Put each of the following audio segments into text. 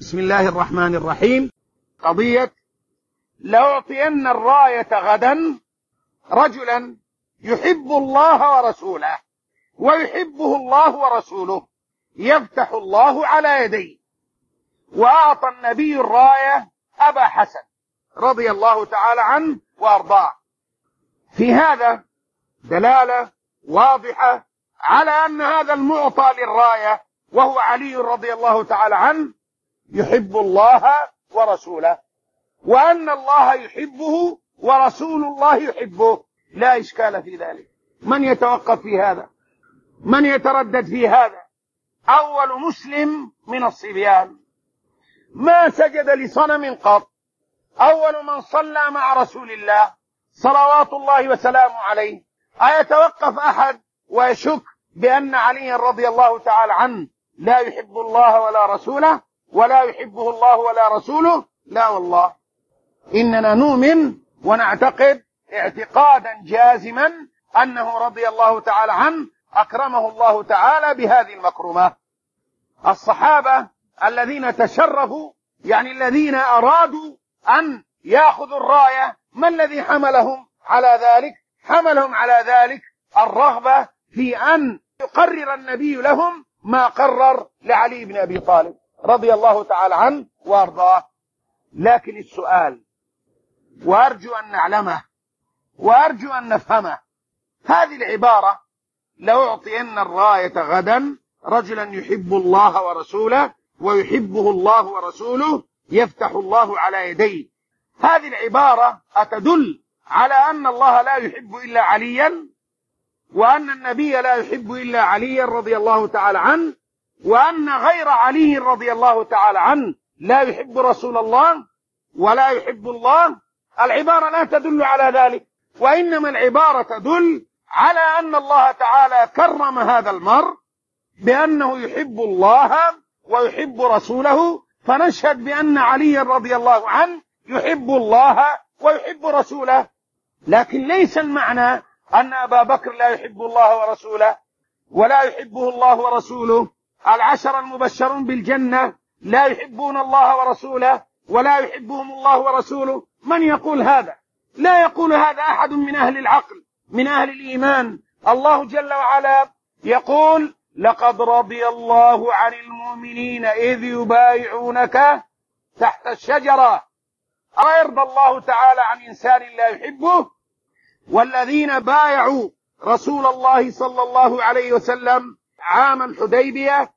بسم الله الرحمن الرحيم. قضية لأعطين الراية غدا رجلا يحب الله ورسوله ويحبه الله ورسوله يفتح الله على يديه. وأعطى النبي الراية أبا حسن رضي الله تعالى عنه وأرضاه. في هذا دلالة واضحة على أن هذا المعطى للراية وهو علي رضي الله تعالى عنه يحب الله ورسوله، وأن الله يحبه ورسول الله يحبه، لا إشكال في ذلك. من يتوقف في هذا؟ من يتردد في هذا؟ أول مسلم من الصبيان ما سجد لصنم قط، أول من صلى مع رسول الله صلوات الله وسلامه عليه. أيتوقف أحد ويشك بأن علي رضي الله تعالى عنه لا يحب الله ولا رسوله ولا يحبه الله ولا رسوله؟ لا والله، إننا نؤمن ونعتقد اعتقادا جازما أنه رضي الله تعالى عنه أكرمه الله تعالى بهذه المكرمة. الصحابة الذين تشرفوا، يعني الذين أرادوا أن يأخذوا الراية، ما الذي حملهم على ذلك؟ حملهم على ذلك الرغبة في أن يقرر النبي لهم ما قرر لعلي بن أبي طالب رضي الله تعالى عنه وأرضاه. لكن السؤال، وأرجو أن نعلمه وأرجو أن نفهمه، هذه العبارة لأعطين الراية غدا رجلا يحب الله ورسوله ويحبه الله ورسوله يفتح الله على يديه، هذه العبارة أتدل على أن الله لا يحب إلا عليا، وأن النبي لا يحب إلا عليا رضي الله تعالى عنه، وأن غير علي رضي الله تعالى عنه لا يحب رسول الله ولا يحب الله؟ العبارة لا تدل على ذلك، وإنما العبارة تدل على أن الله تعالى كرم هذا المرء بأنه يحب الله ويحب رسوله، فنشهد بأن علي رضي الله عنه يحب الله ويحب رسوله. لكن ليس المعنى أن أبا بكر لا يحب الله ورسوله ولا يحبه الله ورسوله، العشر المبشرون بالجنة لا يحبون الله ورسوله ولا يحبهم الله ورسوله. من يقول هذا؟ لا يقول هذا أحد من أهل العقل من أهل الإيمان. الله جل وعلا يقول: لقد رضي الله عن المؤمنين إذ يبايعونك تحت الشجرة. أيرضى الله تعالى عن إنسان لا يحبه؟ والذين بايعوا رسول الله صلى الله عليه وسلم عام الحديبية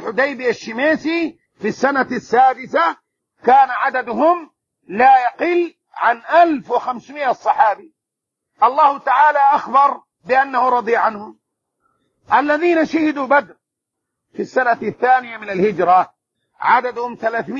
الشميسي في السنة السادسة كان عددهم لا يقل عن 1500 صحابي. الله تعالى أخبر بأنه رضي عنهم. الذين شهدوا بدر في السنة الثانية من الهجرة عددهم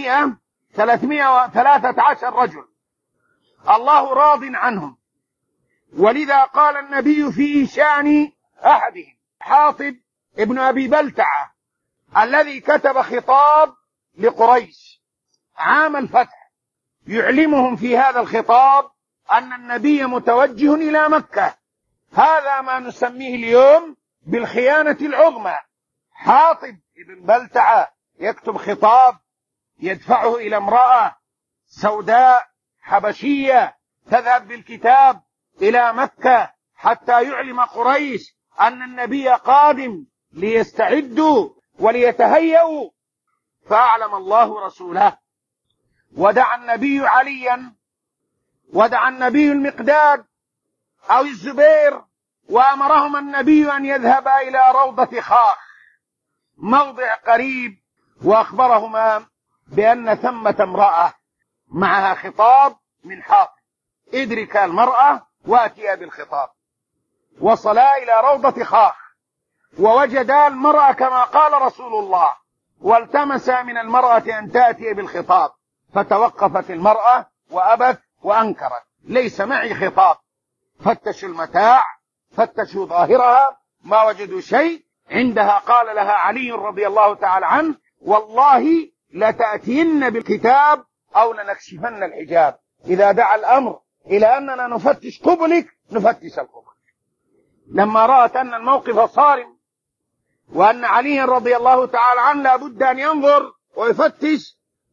313 رجل، الله راض عنهم. ولذا قال النبي في شأن أحدهم حاطب ابن أبي بلتعة الذي كتب خطاب لقريش عام الفتح يعلمهم في هذا الخطاب أن النبي متوجه إلى مكة. هذا ما نسميه اليوم بالخيانة العظمى. حاطب ابن بلتعة يكتب خطاب يدفعه إلى امرأة سوداء حبشية تذهب بالكتاب إلى مكة حتى يعلم قريش أن النبي قادم ليستعدوا وليتهيئوا. فأعلم الله رسوله، ودعا النبي عليا، ودعا النبي المقداد أو الزبير، وأمرهم النبي أن يذهب إلى روضة خاخ موضع قريب، وأخبرهما بأن ثمة امرأة معها خطاب من حاطب، ادرك المرأة واتيا بالخطاب. وصلا إلى روضة خاخ ووجدا المرأة كما قال رسول الله، والتمس من المرأة أن تأتي بالخطاب، فتوقفت المرأة وأبت وأنكرت: ليس معي خطاب. فتشوا المتاع، فتشوا ظاهرها، ما وجدوا شيء. عندها قال لها علي رضي الله تعالى عنه: والله لتأتين بالكتاب أو لنكشفن الحجاب. إذا دعا الأمر إلى أننا نفتش قبلك نفتش القبل. لما رأت أن الموقف صارم وأن علي رضي الله تعالى عنه لا بد أن ينظر ويفتش،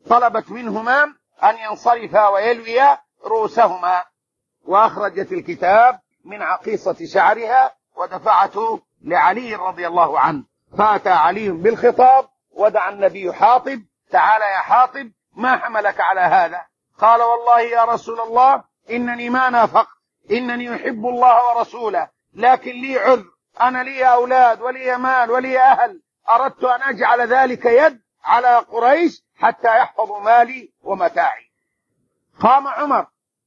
طلبت منهما أن ينصرفا ويلويا رؤوسهما، وأخرجت الكتاب من عقيصة شعرها ودفعته لعلي رضي الله عنه. فأتى علي بالخطاب ودعا النبي حاطب: تعال يا حاطب، ما حملك على هذا؟ قال: والله يا رسول الله إنني ما نافقت، إنني أحب الله ورسوله، لكن لي عذر، أنا لي أولاد ولي مال ولي أهل، أردت أن أجعل ذلك يد على قريش حتى يحفظوا مالي ومتاعي. قام عمر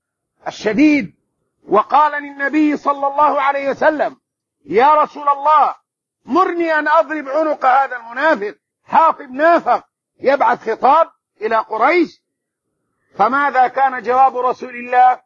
الشديد وقال للنبي صلى الله عليه وسلم: يا رسول الله، مرني أن أضرب عنق هذا المنافق، حاطب نافق يبعث خطاب إلى قريش. فماذا كان جواب رسول الله؟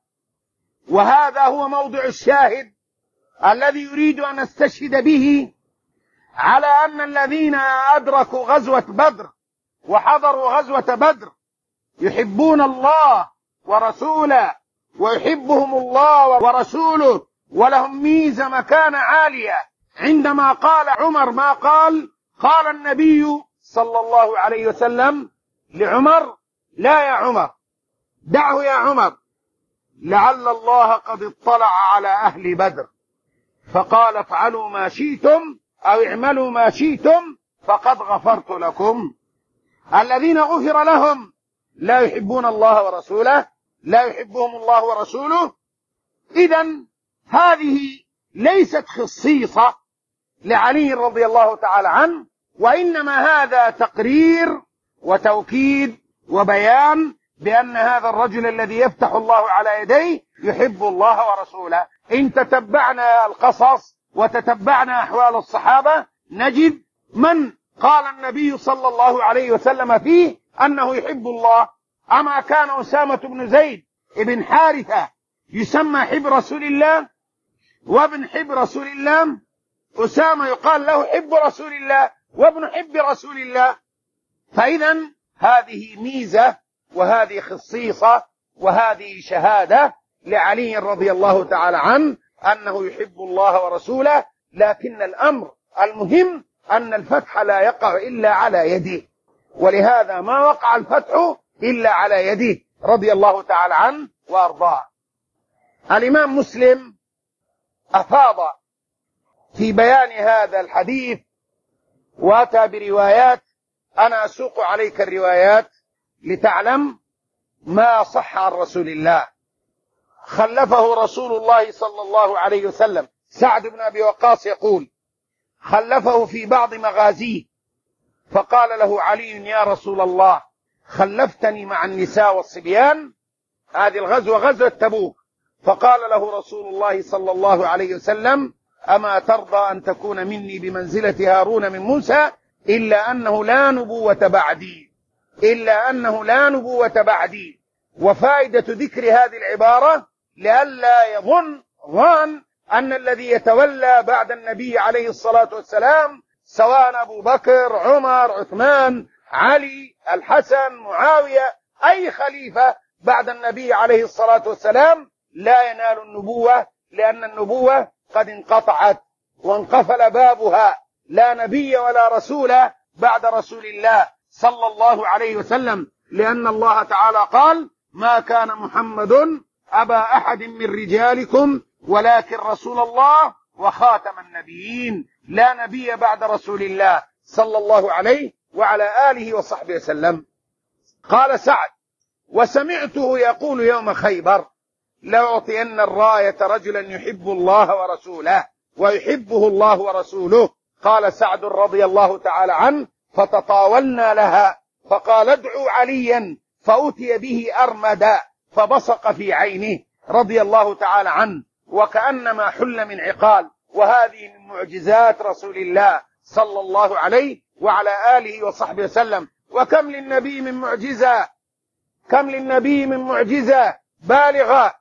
وهذا هو موضع الشاهد الذي يريد أن استشهد به على أن الذين أدركوا غزوة بدر وحضروا غزوة بدر يحبون الله ورسوله، ويحبهم الله ورسوله، ولهم ميزة مكانة عالية. عندما قال عمر ما قال النبي صلى الله عليه وسلم لعمر: لا يا عمر، دعه يا عمر، لعل الله قد اطلع على أهل بدر فقال: افعلوا ما شئتم أو اعملوا ما شئتم فقد غفرت لكم. الذين غفر لهم لا يحبون الله ورسوله، لا يحبهم الله ورسوله. إذن هذه ليست خصيصة لعلي رضي الله تعالى عنه، وإنما هذا تقرير وتوكيد وبيان بأن هذا الرجل الذي يفتح الله على يديه يحب الله ورسوله. إن تتبعنا القصص وتتبعنا أحوال الصحابة نجد من قال النبي صلى الله عليه وسلم فيه أنه يحب الله. أما كان أسامة بن زيد ابن حارثة يسمى حب رسول الله وابن حب رسول الله؟ أسامة يقال له حب رسول الله وابن حب رسول الله. فإذا هذه ميزة وهذه خصيصة وهذه شهادة لعلي رضي الله تعالى عنه أنه يحب الله ورسوله. لكن الأمر المهم أن الفتح لا يقع إلا على يده، ولهذا ما وقع الفتح إلا على يده رضي الله تعالى عنه وأرضاه. الإمام مسلم أفاض في بيان هذا الحديث وأتى بروايات، أنا أسوق عليك الروايات لتعلم ما صح عن رسول الله. خلفه رسول الله صلى الله عليه وسلم. سعد بن أبي وقاص يقول: خلفه في بعض مغازيه فقال له علي: يا رسول الله، خلفتني مع النساء والصبيان. هذه الغزوة غزوة تبوك. فقال له رسول الله صلى الله عليه وسلم: أما ترضى أن تكون مني بمنزلة هارون من موسى؟ إلا أنه لا نبوة بعدي، إلا أنه لا نبوة بعدي. وفائدة ذكر هذه العبارة لئلا يظن ظان أن الذي يتولى بعد النبي عليه الصلاة والسلام سواء أبو بكر، عمر، عثمان، علي، الحسن، معاوية، أي خليفة بعد النبي عليه الصلاة والسلام لا ينال النبوة، لأن النبوة قد انقطعت وانقفل بابها. لا نبي ولا رسول بعد رسول الله صلى الله عليه وسلم، لأن الله تعالى قال: ما كان محمد أبا أحد من رجالكم ولكن رسول الله وخاتم النبيين. لا نبي بعد رسول الله صلى الله عليه وعلى آله وصحبه وسلم. قال سعد: وسمعته يقول يوم خيبر: لأعطين الراية رجلا يحب الله ورسوله ويحبه الله ورسوله. قال سعد رضي الله تعالى عنه: فتطاولنا لها، فقال: ادعوا عليا، فأتي به أرمدا فبصق في عينه رضي الله تعالى عنه، وكأنما حل من عقال. وهذه من معجزات رسول الله صلى الله عليه وعلى آله وصحبه وسلم. وكم للنبي من معجزة، كم للنبي من معجزة بالغة.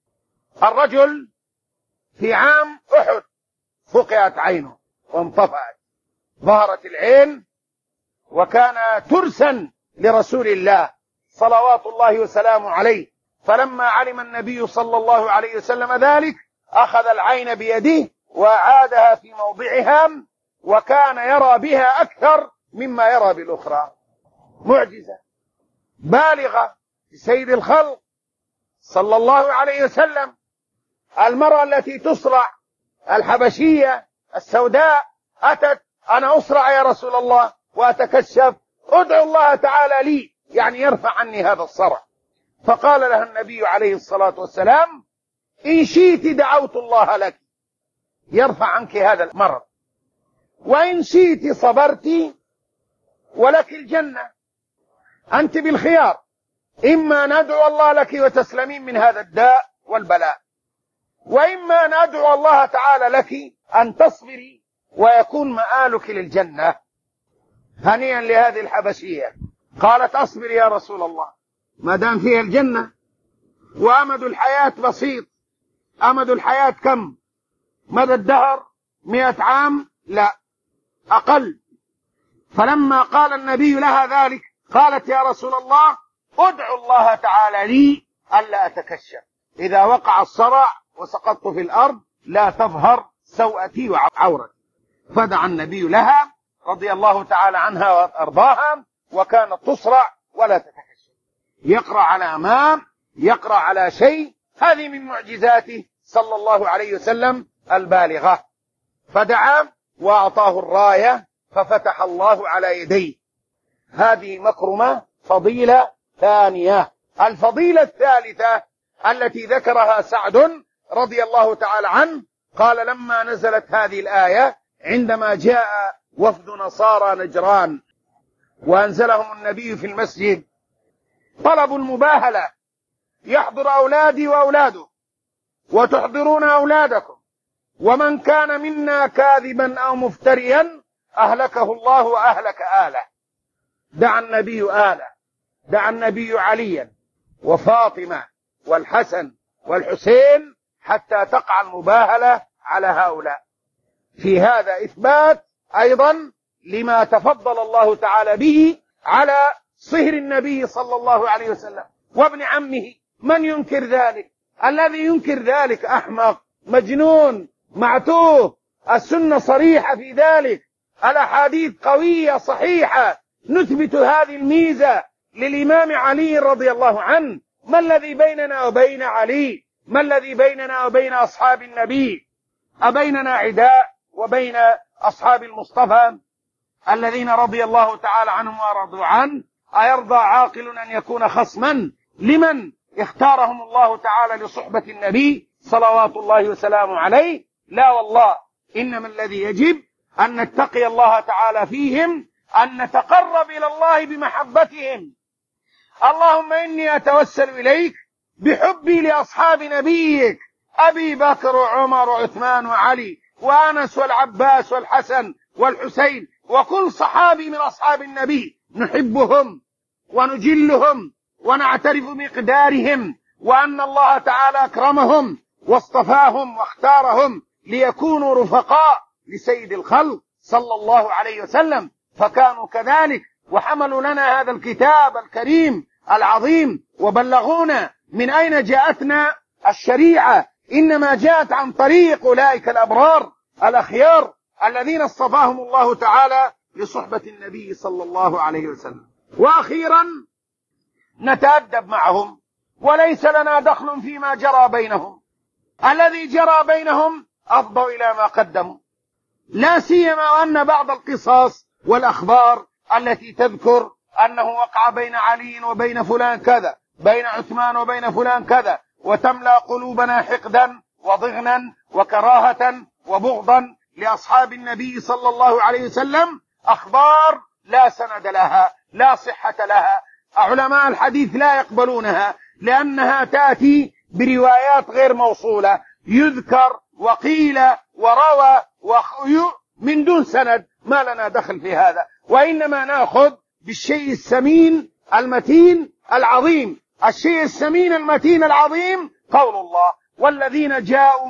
الرجل في عام أحد فقعت عينه وانطفأت، ظهرت العين، وكان ترسا لرسول الله صلوات الله وسلامه عليه. فلما علم النبي صلى الله عليه وسلم ذلك أخذ العين بيده وأعادها في موضعها، وكان يرى بها أكثر مما يرى بالأخرى. معجزة. بالغة لسيد الخلق صلى الله عليه وسلم. المرأة التي تصرع الحبشية السوداء أتت: أنا أصرع يا رسول الله وأتكشف، ادعو الله تعالى لي، يعني يرفع عني هذا الصرع. فقال لها النبي عليه الصلاة والسلام: إن شئت دعوت الله لك يرفع عنك هذا المرض، وإن شئت صبرت ولك الجنة. أنت بالخيار، إما ندعو الله لك وتسلمين من هذا الداء والبلاء، وإما ندعو الله تعالى لك أن تصبري ويكون مآلك للجنة. هنيئا لهذه الحبشية. قالت: أصبر يا رسول الله ما دام فيها الجنة، وأمد الحياة بسيط. أمد الحياة كم؟ مدى الدهر 100 عام؟ لا، أقل. فلما قال النبي لها ذلك قالت: يا رسول الله ادعو الله تعالى لي ألا أتكشف، إذا وقع الصرع وسقطت في الأرض لا تظهر سوءتي وعورتي. فدعا النبي لها رضي الله تعالى عنها وأرضاها، وكانت تصرع ولا تتكشف، يقرأ على أمام، يقرأ على شيء. هذه من معجزاته صلى الله عليه وسلم البالغة. فدعا وأعطاه الراية ففتح الله على يديه. هذه مكرمة، فضيلة ثانية. الفضيلة الثالثة التي ذكرها سعد رضي الله تعالى عنه، قال: لما نزلت هذه الآية عندما جاء وفد نصارى نجران وأنزلهم النبي في المسجد، طلبوا المباهلة: يحضر أولادي وأولاده وتحضرون أولادكم، ومن كان منا كاذبا أو مفتريا أهلكه الله وأهلك آله. دعا النبي آله، دعا النبي عليا وفاطمة والحسن والحسين حتى تقع المباهلة على هؤلاء. في هذا إثبات أيضا لما تفضل الله تعالى به على صهر النبي صلى الله عليه وسلم وابن عمه. من ينكر ذلك؟ الذي ينكر ذلك أحمق، مجنون، معتوه. السنة صريحة في ذلك، الأحاديث قوية صحيحة نثبت هذه الميزة للإمام علي رضي الله عنه. ما الذي بيننا وبين علي؟ ما الذي بيننا وبين أصحاب النبي؟ أبيننا عداء وبين أصحاب المصطفى الذين رضي الله تعالى عنهم ورضوا عنه؟ أيرضى عاقل أن يكون خصما لمن اختارهم الله تعالى لصحبة النبي صلوات الله وسلامه عليه؟ لا والله، إنما الذي يجب أن نتقي الله تعالى فيهم، أن نتقرب إلى الله بمحبتهم. اللهم إني أتوسل إليك بحبي لأصحاب نبيك أبي بكر وعمر وعثمان وعلي وأنس والعباس والحسن والحسين وكل صحابي من أصحاب النبي، نحبهم ونجلهم ونعترف بمقدارهم، وأن الله تعالى أكرمهم واصطفاهم واختارهم ليكونوا رفقاء لسيد الخلق صلى الله عليه وسلم، فكانوا كذلك وحملوا لنا هذا الكتاب الكريم العظيم وبلغونا من أين جاءتنا الشريعة. إنما جاءت عن طريق أولئك الأبرار الأخيار الذين اصطفاهم الله تعالى لصحبة النبي صلى الله عليه وسلم. وأخيرا نتأدب معهم، وليس لنا دخل فيما جرى بينهم. الذي جرى بينهم أفضوا إلى ما قدموا، لا سيما أن بعض القصص والأخبار التي تذكر أنه وقع بين علي وبين فلان كذا، بين عثمان وبين فلان كذا، وتملأ قلوبنا حقدا وضغنا وكراهة وبغضا لأصحاب النبي صلى الله عليه وسلم، أخبار لا سند لها، لا صحة لها. علماء الحديث لا يقبلونها لأنها تأتي بروايات غير موصولة، يذكر وقيل وروى من دون سند. ما لنا دخل في هذا، وإنما نأخذ بالشيء السمين المتين العظيم. الشيء السمين المتين العظيم قول الله: والذين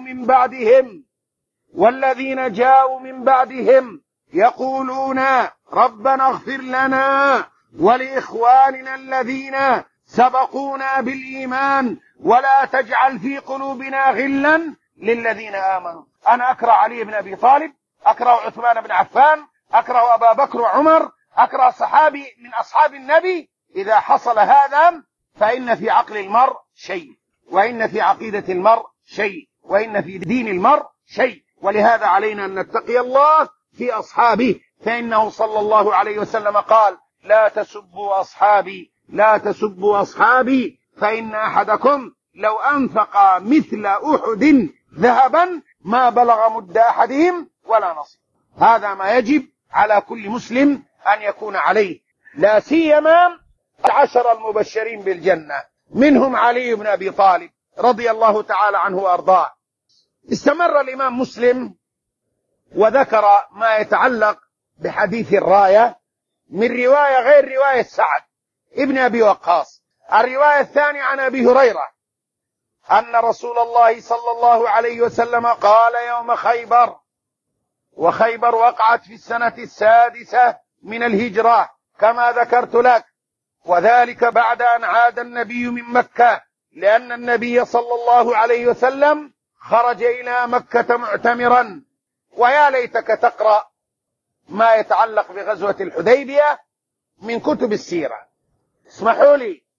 جاءوا من بعدهم يقولون ربنا اغفر لنا ولإخواننا الذين سبقونا بالإيمان ولا تجعل في قلوبنا غلا للذين آمنوا. أنا أكره علي بن أبي طالب، أكره عثمان بن عفان، أكره أبا بكر وعمر، أكره صحابي من أصحاب النبي إذا حصل هذا فإن في عقل المرء شيء، وإن في عقيدة المرء شيء، وإن في دين المرء شيء. ولهذا علينا أن نتقي الله في أصحابه، فإنه صلى الله عليه وسلم قال: لا تسبوا أصحابي، لا تسبوا أصحابي، فإن أحدكم لو أنفق مثل أحد ذهبا ما بلغ مد أحدهم ولا نصف. هذا ما يجب على كل مسلم أن يكون عليه، لا سيما العشر المبشرين بالجنة، منهم علي بن أبي طالب رضي الله تعالى عنه وأرضاه. استمر الإمام مسلم وذكر ما يتعلق بحديث الراية من رواية غير رواية سعد ابن أبي وقاص. الرواية الثانية عن أبي هريرة أن رسول الله صلى الله عليه وسلم قال يوم خيبر، وخيبر وقعت في السنة 6 من الهجرة كما ذكرت لك، وذلك بعد أن عاد النبي من مكة، لأن النبي صلى الله عليه وسلم خرج إلى مكة معتمرا. ويا ليتك تقرأ ما يتعلق بغزوة الحديبية من كتب السيرة. اسمحوا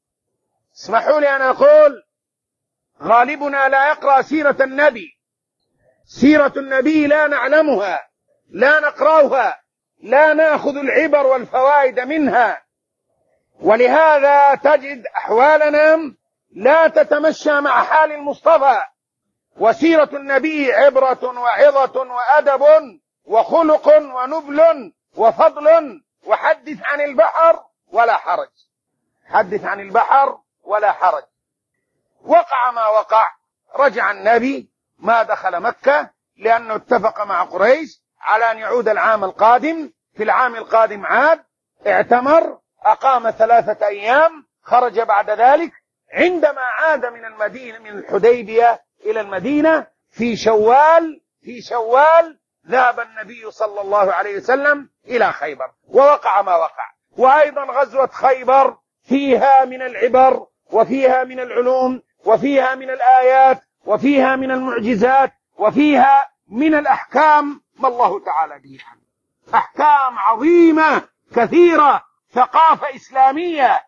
لي أن أقول: غالبنا لا يقرأ سيرة النبي، سيرة النبي لا نعلمها، لا نقرأها، لا نأخذ العبر والفوائد منها، ولهذا تجد أحوالنا لا تتمشى مع حال المصطفى. وسيرة النبي عبرة وعظة وأدب وخلق ونبل وفضل. وحدث عن البحر ولا حرج، حدث عن البحر ولا حرج. وقع ما وقع، رجع النبي ما دخل مكة، لأنه اتفق مع قريش على أن يعود العام القادم. في العام القادم عاد، اعتمر، أقام 3 أيام، خرج بعد ذلك. عندما عاد من المدينة من الحديبية إلى المدينة في شوال ذهب النبي صلى الله عليه وسلم إلى خيبر، ووقع ما وقع. وأيضا غزوة خيبر فيها من العبر، وفيها من العلوم، وفيها من الآيات، وفيها من المعجزات، وفيها من الأحكام ما الله تعالى به عنه. أحكام عظيمة كثيرة، ثقافة إسلامية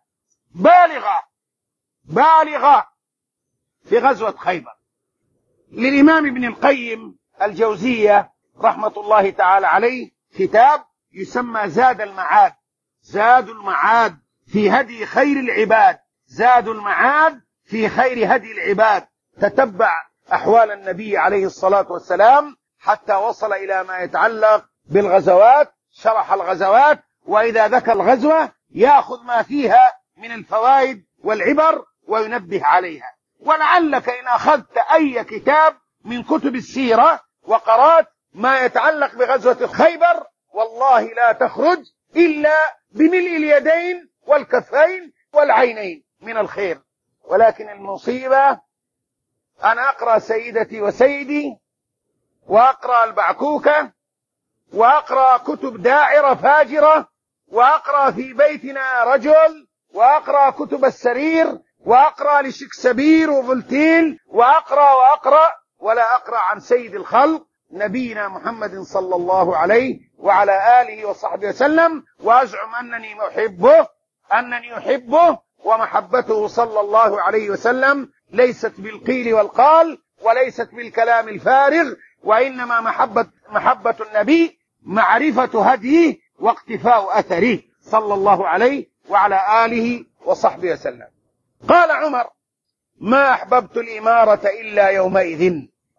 بالغة في غزوة خيبر. للإمام ابن القيم الجوزية رحمة الله تعالى عليه كتاب يسمى زاد المعاد، زاد المعاد في هدي خير العباد، زاد المعاد في خير هدي العباد. تتبع أحوال النبي عليه الصلاة والسلام حتى وصل إلى ما يتعلق بالغزوات، شرح الغزوات، وإذا ذكر الغزوة يأخذ ما فيها من الفوائد والعبر وينبه عليها. ولعلك إن أخذت أي كتاب من كتب السيرة وقرأت ما يتعلق بغزوة خيبر والله لا تخرج إلا بملء اليدين والكفين والعينين من الخير. ولكن المصيبة أنا أقرأ سيدتي وسيدي، وأقرأ البعكوكة، وأقرأ كتب داعرة فاجرة، وأقرأ في بيتنا رجل، وأقرأ كتب السرير، وأقرأ لشكسبير وفولتين، وأقرأ ولا أقرأ عن سيد الخلق نبينا محمد صلى الله عليه وعلى آله وصحبه وسلم، وأزعم أنني أحبه ومحبته صلى الله عليه وسلم ليست بالقيل والقال، وليست بالكلام الفارغ، وإنما محبة النبي معرفة هديه واقتفاء أثره صلى الله عليه وعلى آله وصحبه وسلم. قال عمر: ما أحببت الإمارة إلا يومئذ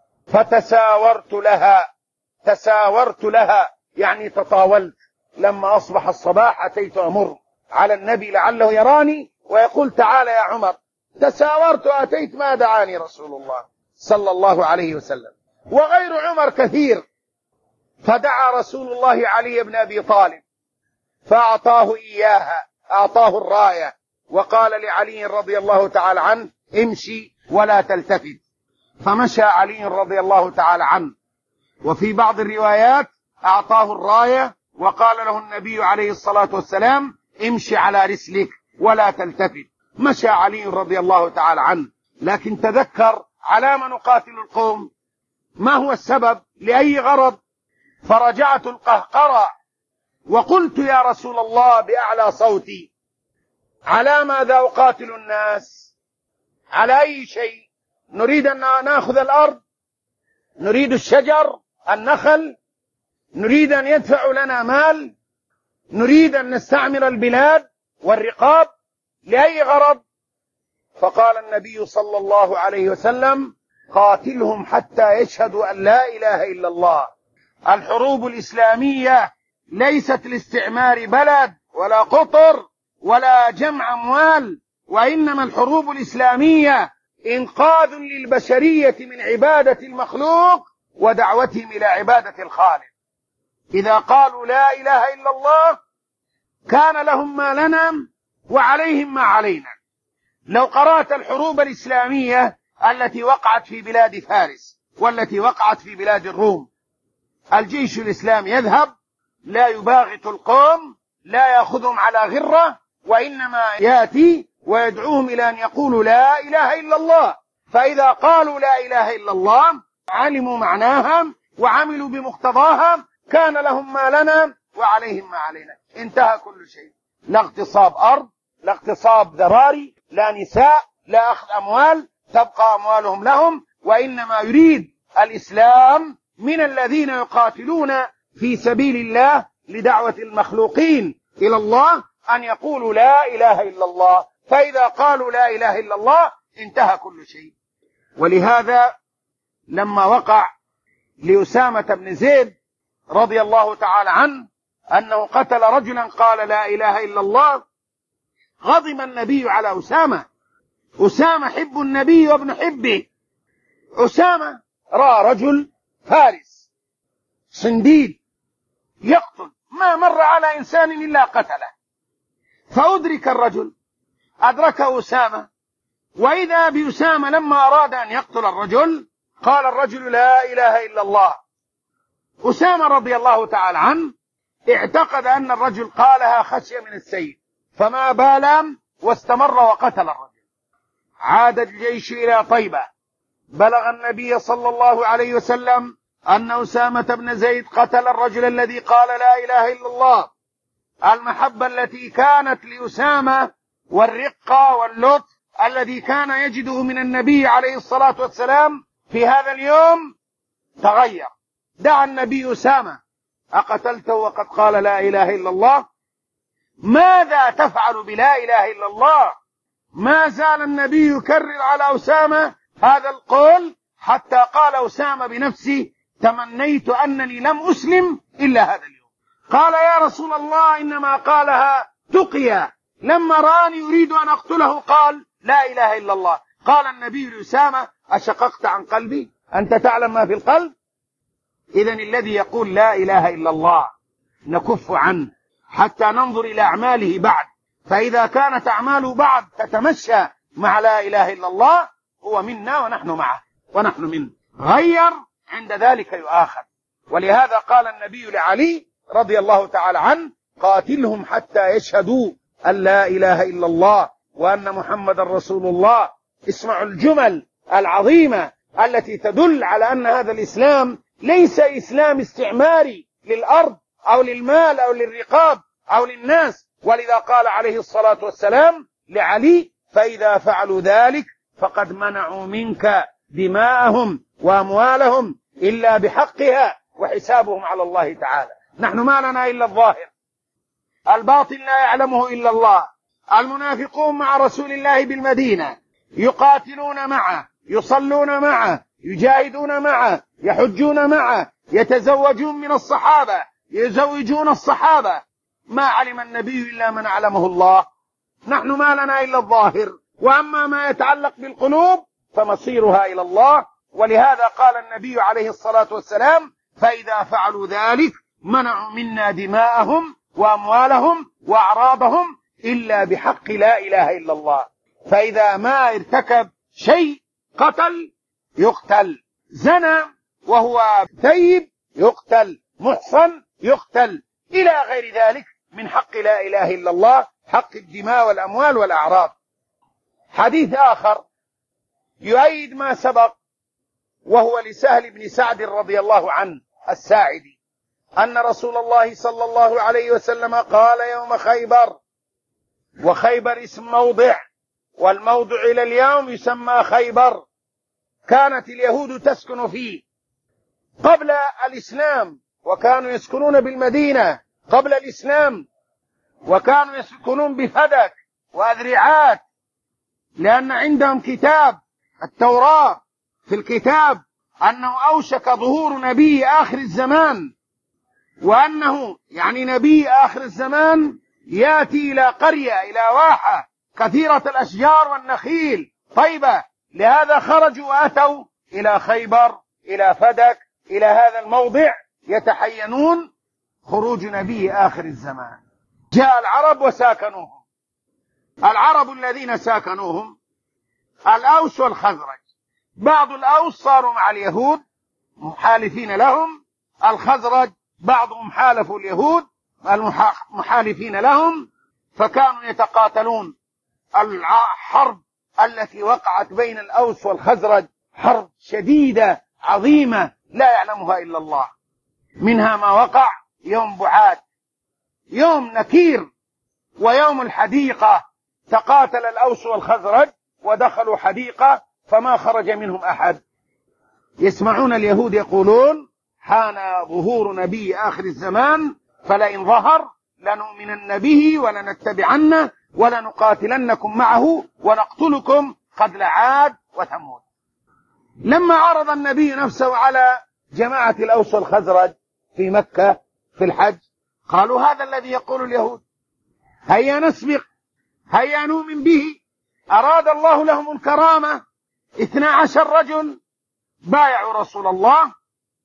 فتساورت لها يعني تطاولت. لما أصبح الصباح أتيت أمر على النبي لعله يراني ويقول: تعال يا عمر. تساورت وأتيت ما دعاني رسول الله صلى الله عليه وسلم. وغير عمر كثير. فدعا رسول الله علي بن أبي طالب فأعطاه إياها، أعطاه الراية، وقال لعلي رضي الله تعالى عنه: امشي ولا تلتفت. فمشى علي رضي الله تعالى عنه. وفي بعض الروايات أعطاه الراية وقال له النبي عليه الصلاة والسلام: امشي على رسلك ولا تلتفت. مشى علي رضي الله تعالى عنه. لكن تذكر على ما نقاتل القوم، ما هو السبب، لأي غرض؟ فرجعت القهقرة وقلت: يا رسول الله بأعلى صوتي: على ماذا أقاتل الناس؟ على أي شيء؟ نريد أن نأخذ الأرض؟ نريد الشجر، النخل؟ نريد أن يدفعوا لنا مال؟ نريد أن نستعمر البلاد والرقاب؟ لأي غرض؟ فقال النبي صلى الله عليه وسلم: قاتلهم حتى يشهدوا أن لا إله إلا الله. الحروب الإسلامية ليست لاستعمار بلد ولا قطر ولا جمع أموال، وإنما الحروب الإسلامية إنقاذ للبشرية من عبادة المخلوق ودعوتهم إلى عبادة الخالق. إذا قالوا لا إله إلا الله كان لهم ما لنا وعليهم ما علينا. لو قرأت الحروب الإسلامية التي وقعت في بلاد فارس والتي وقعت في بلاد الروم، الجيش الإسلامي يذهب لا يباغت القوم، لا يأخذهم على غرة، وإنما يأتي ويدعوهم إلى أن يقولوا لا إله إلا الله. فإذا قالوا لا إله إلا الله علموا معناها وعملوا بمقتضاها كان لهم ما لنا وعليهم ما علينا. انتهى كل شيء. لا اغتصاب أرض، لا اغتصاب ذراري، لا نساء، لا أخذ أموال، تبقى أموالهم لهم. وإنما يريد الإسلام من الذين يقاتلون في سبيل الله لدعوة المخلوقين إلى الله أن يقولوا لا إله إلا الله. فإذا قالوا لا إله إلا الله انتهى كل شيء. ولهذا لما وقع لأسامة بن زيد رضي الله تعالى عنه أنه قتل رجلا قال لا إله إلا الله، غضب النبي على أسامة. أسامة حب النبي وابن حبه. أسامة رأى رجل فارس صنديد يقتل، ما مر على إنسان إلا قتله، فأدرك الرجل، أدركه أسامة، وإذا بأسامة لما أراد أن يقتل الرجل قال الرجل لا إله إلا الله. أسامة رضي الله تعالى عنه اعتقد أن الرجل قالها خشية من السيف، فما بال واستمر وقتل الرجل. عاد الجيش إلى طيبة، بلغ النبي صلى الله عليه وسلم أن أسامة بن زيد قتل الرجل الذي قال لا إله إلا الله. المحبة التي كانت لأسامة والرقة واللطف الذي كان يجده من النبي عليه الصلاة والسلام في هذا اليوم تغير. دعا النبي أسامة: أقتلته وقد قال لا إله إلا الله؟ ماذا تفعل بلا إله إلا الله؟ ما زال النبي يكرر على أسامة هذا القول حتى قال أسامة بنفسه: تمنيت أنني لم أسلم إلا هذا اليوم. قال يا رسول الله إنما قالها تقيا، لما راني يريد أن أقتله قال لا إله إلا الله. قال النبي لأسامة: أشققت عن قلبي؟ أنت تعلم ما في القلب؟ إذن الذي يقول لا إله إلا الله نكف عنه حتى ننظر إلى أعماله بعد، فإذا كانت أعماله بعد تتمشى مع لا إله إلا الله هو منا ونحن معه ونحن منه، غير عند ذلك يؤاخذ. ولهذا قال النبي لعلي رضي الله تعالى عنه: قاتلهم حتى يشهدوا أن لا إله إلا الله وأن محمد رسول الله. اسمعوا الجمل العظيمة التي تدل على أن هذا الإسلام ليس إسلام استعماري للأرض أو للمال أو للرقاب أو للناس. ولذا قال عليه الصلاة والسلام لعلي: فإذا فعلوا ذلك فقد منعوا منك دماءهم وأموالهم إلا بحقها وحسابهم على الله تعالى. نحن ما لنا إلا الظاهر، الباطن لا يعلمه إلا الله. المنافقون مع رسول الله بالمدينة يقاتلون معه، يصلون معه، يجاهدون معه، يحجون معه، يتزوجون من الصحابة، يزوجون الصحابة. ما علم النبي إلا من علمه الله. نحن ما لنا إلا الظاهر، وأما ما يتعلق بالقلوب فمصيرها إلى الله. ولهذا قال النبي عليه الصلاة والسلام: فإذا فعلوا ذلك منعوا منا دماءهم وأموالهم وأعراضهم إلا بحق لا إله إلا الله. فإذا ما ارتكب شيء قتل يقتل، زنى وهو ثيب يقتل، محصن يقتل، إلى غير ذلك من حق لا إله إلا الله، حق الدماء والأموال والأعراض. حديث آخر يؤيد ما سبق، وهو لسهل بن سعد رضي الله عنه الساعدي أن رسول الله صلى الله عليه وسلم قال يوم خيبر: وخيبر اسم موضع، والموضع إلى اليوم يسمى خيبر. كانت اليهود تسكن فيه قبل الإسلام، وكانوا يسكنون بالمدينة قبل الإسلام، وكانوا يسكنون بفدك وأذرعات، لأن عندهم كتاب التوراة. في الكتاب أنه أوشك ظهور نبي آخر الزمان، وأنه يعني نبي آخر الزمان يأتي إلى قرية، إلى واحة كثيرة الأشجار والنخيل طيبة، لهذا خرجوا وأتوا إلى خيبر، إلى فدك، إلى هذا الموضع يتحينون خروج نبي آخر الزمان. جاء العرب وساكنوهم. العرب الذين ساكنوهم الأوس والخزرج. بعض الأوس صاروا مع اليهود محالفين لهم، الخزرج بعضهم حالفوا اليهود المحالفين لهم، فكانوا يتقاتلون. الحرب التي وقعت بين الأوس والخزرج حرب شديدة عظيمة لا يعلمها إلا الله. منها ما وقع يوم بعاد، يوم نكير، ويوم الحديقة. تقاتل الأوس والخزرج ودخلوا حديقة فما خرج منهم أحد. يسمعون اليهود يقولون: حان ظهور نبي آخر الزمان، فلئن ظهر لنؤمنن به ولنتبعنه ولنقاتلنكم معه ونقتلكم قتل عاد وثمود. لما عرض النبي نفسه على جماعة الأوس والخزرج في مكة في الحج، قالوا: هذا الذي يقول اليهود، هيا نسبق، هيا نؤمن به. أراد الله لهم الكرامة. 12 رجل بايعوا رسول الله،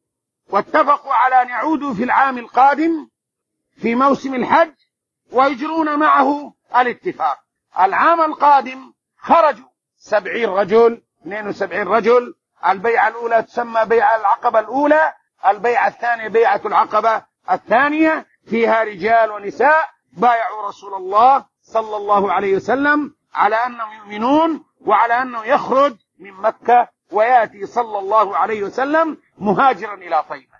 واتفقوا على أن يعودوا في العام القادم في موسم الحج ويجرون معه الاتفاق. العام القادم خرجوا 70 رجل، 72 رجل. البيعة الأولى تسمى بيعة العقبة الأولى، البيعة الثانية بيعة العقبة الثانية، فيها رجال ونساء بايعوا رسول الله صلى الله عليه وسلم على أنهم يؤمنون، وعلى أنه يخرج من مكة ويأتي صلى الله عليه وسلم مهاجرا إلى طيبة.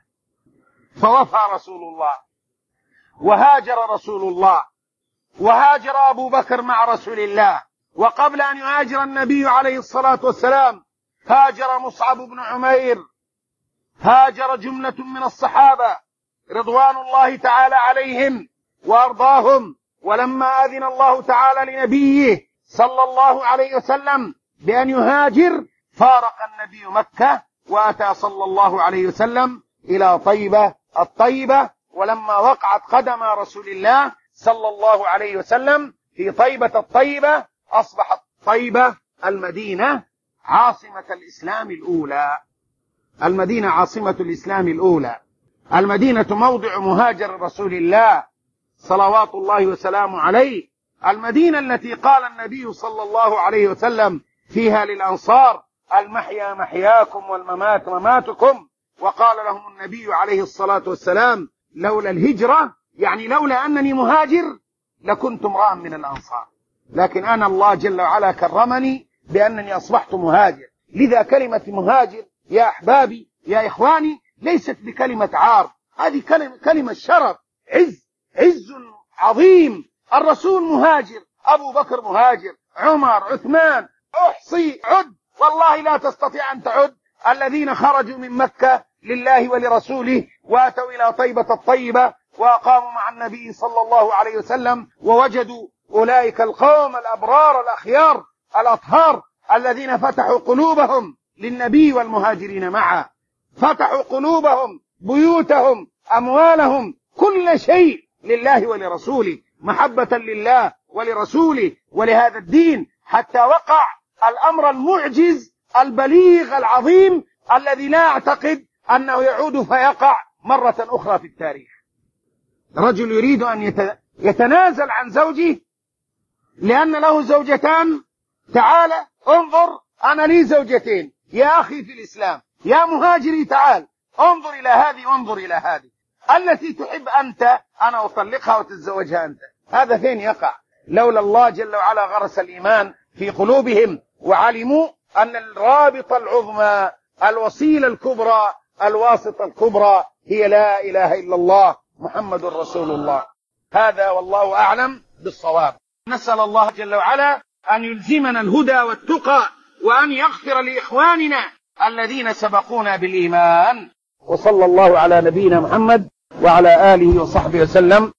فوفى رسول الله، وهاجر رسول الله، وهاجر أبو بكر مع رسول الله. وقبل أن يهاجر النبي عليه الصلاة والسلام هاجر مصعب بن عمير، هاجر جملة من الصحابة رضوان الله تعالى عليهم وأرضاهم. ولما أذن الله تعالى لنبيه صلى الله عليه وسلم بأن يهاجر، فارق النبي مكة وأتى صلى الله عليه وسلم إلى طيبة الطيبة. ولما وقعت قدم رسول الله صلى الله عليه وسلم في طيبة الطيبة، أصبحت طيبة المدينة عاصمة الإسلام الأولى. المدينة عاصمة الإسلام الأولى. المدينة موضع مهاجر رسول الله صلوات الله وسلامه عليه. المدينة التي قال النبي صلى الله عليه وسلم فيها للأنصار: المحيا محياكم والممات مماتكم. وقال لهم النبي عليه الصلاة والسلام: لولا الهجرة، يعني لولا أنني مهاجر لكنت امرأ من الأنصار، لكن أنا الله جل وعلا كرمني بأنني أصبحت مهاجر. لذا كلمة مهاجر يا أحبابي يا إخواني ليست بكلمة عار، هذه كلمة شرف، عز عظيم. الرسول مهاجر، أبو بكر مهاجر، عمر، عثمان، أحصي عد، والله لا تستطيع أن تعد الذين خرجوا من مكة لله ولرسوله واتوا إلى طيبة الطيبة وأقاموا مع النبي صلى الله عليه وسلم، ووجدوا أولئك القوم الأبرار الأخيار الأطهار الذين فتحوا قلوبهم للنبي والمهاجرين معه، فتحوا قلوبهم، بيوتهم، أموالهم، كل شيء لله ولرسوله، محبة لله ولرسوله ولهذا الدين، حتى وقع الأمر المعجز البليغ العظيم الذي لا أعتقد أنه يعود فيقع مرة أخرى في التاريخ. رجل يريد أن يتنازل عن زوجه لأن له زوجتان. تعال انظر، أنا لي زوجتين يا أخي في الإسلام، يا مهاجري تعال انظر إلى هذه وانظر إلى هذه، التي تحب أنت أنا أطلقها وتتزوجها أنت. هذا فين يقع؟ لولا الله جل وعلا غرس الإيمان في قلوبهم وعلموا أن الرابطة العظمى، الوسيلة الكبرى، الواسطة الكبرى هي لا إله إلا الله محمد رسول الله. هذا والله أعلم بالصواب. نسأل الله جل وعلا أن يلزمنا الهدى والتقى، وأن يغفر لإخواننا الذين سبقونا بالإيمان. وصلى الله على نبينا محمد وعلى آله وصحبه وسلم.